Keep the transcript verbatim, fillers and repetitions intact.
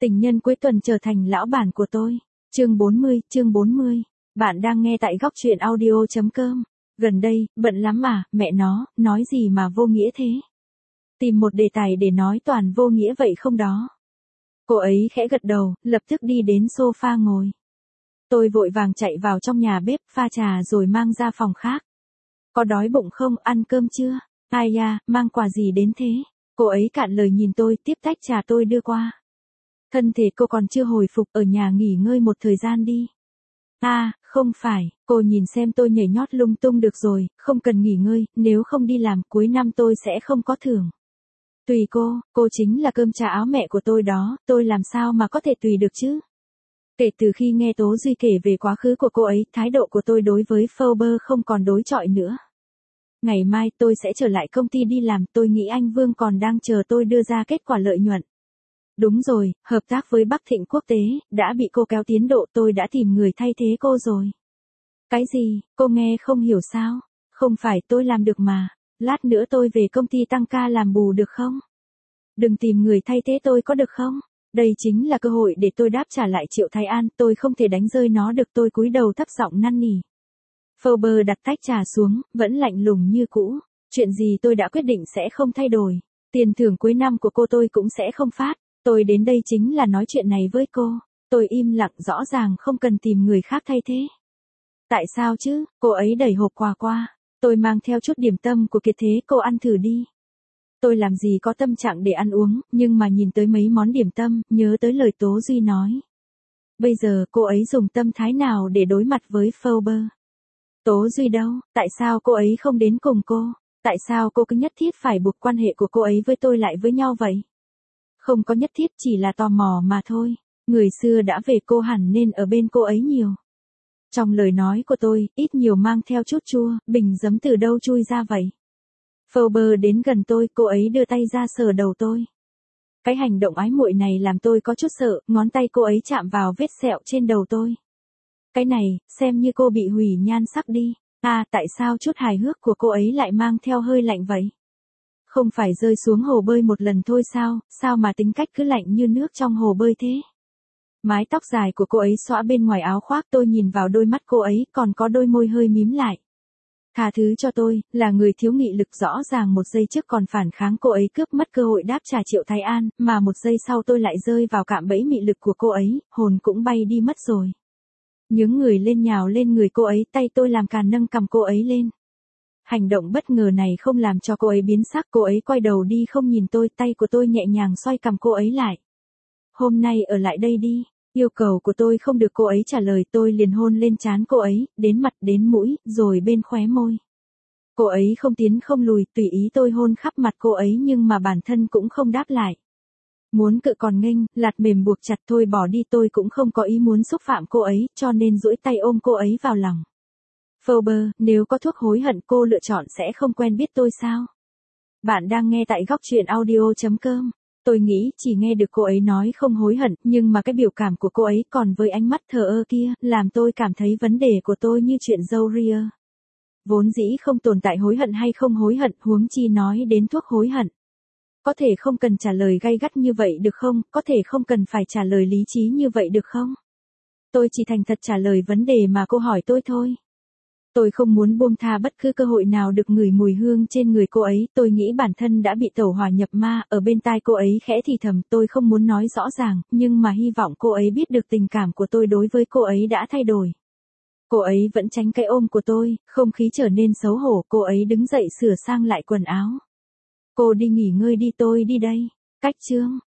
Tình nhân cuối tuần trở thành lão bản của tôi. Chương bốn mươi, chương bốn mươi. Bạn đang nghe tại góc truyện audio chấm com. Gần đây, bận lắm mà, mẹ nó, nói gì mà vô nghĩa thế? Tìm một đề tài để nói toàn vô nghĩa vậy không đó? Cô ấy khẽ gật đầu, lập tức đi đến sofa ngồi. Tôi vội vàng chạy vào trong nhà bếp, pha trà rồi mang ra phòng khác. Có đói bụng không, ăn cơm chưa? Ai da, mang quà gì đến thế? Cô ấy cạn lời nhìn tôi, tiếp tách trà tôi đưa qua. Thân thể cô còn chưa hồi phục, ở nhà nghỉ ngơi một thời gian đi. À, không phải, cô nhìn xem tôi nhảy nhót lung tung được rồi, không cần nghỉ ngơi, nếu không đi làm cuối năm tôi sẽ không có thưởng. Tùy cô, cô chính là cơm trà áo mẹ của tôi đó, tôi làm sao mà có thể tùy được chứ? Kể từ khi nghe Tố Duy kể về quá khứ của cô ấy, thái độ của tôi đối với Forbes không còn đối chọi nữa. Ngày mai tôi sẽ trở lại công ty đi làm, tôi nghĩ anh Vương còn đang chờ tôi đưa ra kết quả lợi nhuận. Đúng rồi, hợp tác với Bắc Thịnh Quốc tế, đã bị cô kéo tiến độ, tôi đã tìm người thay thế cô rồi. Cái gì, cô nghe không hiểu sao? Không phải tôi làm được mà, lát nữa tôi về công ty tăng ca làm bù được không? Đừng tìm người thay thế tôi có được không? Đây chính là cơ hội để tôi đáp trả lại Triệu Thái An, tôi không thể đánh rơi nó được, tôi cúi đầu thấp giọng năn nỉ. Forbes đặt tách trà xuống, vẫn lạnh lùng như cũ. Chuyện gì tôi đã quyết định sẽ không thay đổi. Tiền thưởng cuối năm của cô tôi cũng sẽ không phát. Tôi đến đây chính là nói chuyện này với cô. Tôi im lặng, rõ ràng không cần tìm người khác thay thế. Tại sao chứ, cô ấy đẩy hộp quà qua. Tôi mang theo chút điểm tâm của Kiệt Thế, cô ăn thử đi. Tôi làm gì có tâm trạng để ăn uống, nhưng mà nhìn tới mấy món điểm tâm, nhớ tới lời Tố Duy nói. Bây giờ cô ấy dùng tâm thái nào để đối mặt với Forbes? Tố Duy đâu, tại sao cô ấy không đến cùng cô? Tại sao cô cứ nhất thiết phải buộc quan hệ của cô ấy với tôi lại với nhau vậy? Không có nhất thiết, chỉ là tò mò mà thôi. Người xưa đã về, cô hẳn nên ở bên cô ấy nhiều. Trong lời nói của tôi, ít nhiều mang theo chút chua, bình giấm từ đâu chui ra vậy? Forbes đến gần tôi, cô ấy đưa tay ra sờ đầu tôi. Cái hành động ái muội này làm tôi có chút sợ, ngón tay cô ấy chạm vào vết sẹo trên đầu tôi. Cái này, xem như cô bị hủy nhan sắc đi. À, tại sao chút hài hước của cô ấy lại mang theo hơi lạnh vậy? Không phải rơi xuống hồ bơi một lần thôi sao, sao mà tính cách cứ lạnh như nước trong hồ bơi thế? Mái tóc dài của cô ấy xõa bên ngoài áo khoác, tôi nhìn vào đôi mắt cô ấy, còn có đôi môi hơi mím lại. Tha thứ cho tôi, là người thiếu nghị lực, rõ ràng một giây trước còn phản kháng cô ấy cướp mất cơ hội đáp trả Triệu Thái An, mà một giây sau tôi lại rơi vào cạm bẫy mị lực của cô ấy, hồn cũng bay đi mất rồi. Những người lên nhào lên người cô ấy, tay tôi làm càn nâng cầm cô ấy lên. Hành động bất ngờ này không làm cho cô ấy biến sắc, cô ấy quay đầu đi không nhìn tôi, tay của tôi nhẹ nhàng xoay cầm cô ấy lại. Hôm nay ở lại đây đi. Yêu cầu của tôi không được cô ấy trả lời, tôi liền hôn lên trán cô ấy, đến mặt đến mũi, rồi bên khóe môi. Cô ấy không tiến không lùi, tùy ý tôi hôn khắp mặt cô ấy nhưng mà bản thân cũng không đáp lại. Muốn cự còn nghênh, lạt mềm buộc chặt, thôi bỏ đi, tôi cũng không có ý muốn xúc phạm cô ấy, cho nên duỗi tay ôm cô ấy vào lòng. Forbes, nếu có thuốc hối hận cô lựa chọn sẽ không quen biết tôi sao? Bạn đang nghe tại góc truyện audio chấm com. Tôi nghĩ chỉ nghe được cô ấy nói không hối hận, nhưng mà cái biểu cảm của cô ấy còn với ánh mắt thờ ơ kia, làm tôi cảm thấy vấn đề của tôi như chuyện dâu ria. Vốn dĩ không tồn tại hối hận hay không hối hận, huống chi nói đến thuốc hối hận. Có thể không cần trả lời gay gắt như vậy được không, có thể không cần phải trả lời lý trí như vậy được không? Tôi chỉ thành thật trả lời vấn đề mà cô hỏi tôi thôi. Tôi không muốn buông tha bất cứ cơ hội nào được ngửi mùi hương trên người cô ấy, tôi nghĩ bản thân đã bị tẩu hỏa nhập ma, ở bên tai cô ấy khẽ thì thầm, tôi không muốn nói rõ ràng, nhưng mà hy vọng cô ấy biết được tình cảm của tôi đối với cô ấy đã thay đổi. Cô ấy vẫn tránh cái ôm của tôi, không khí trở nên xấu hổ, cô ấy đứng dậy sửa sang lại quần áo. Cô đi nghỉ ngơi đi, tôi đi đây. Cách chương.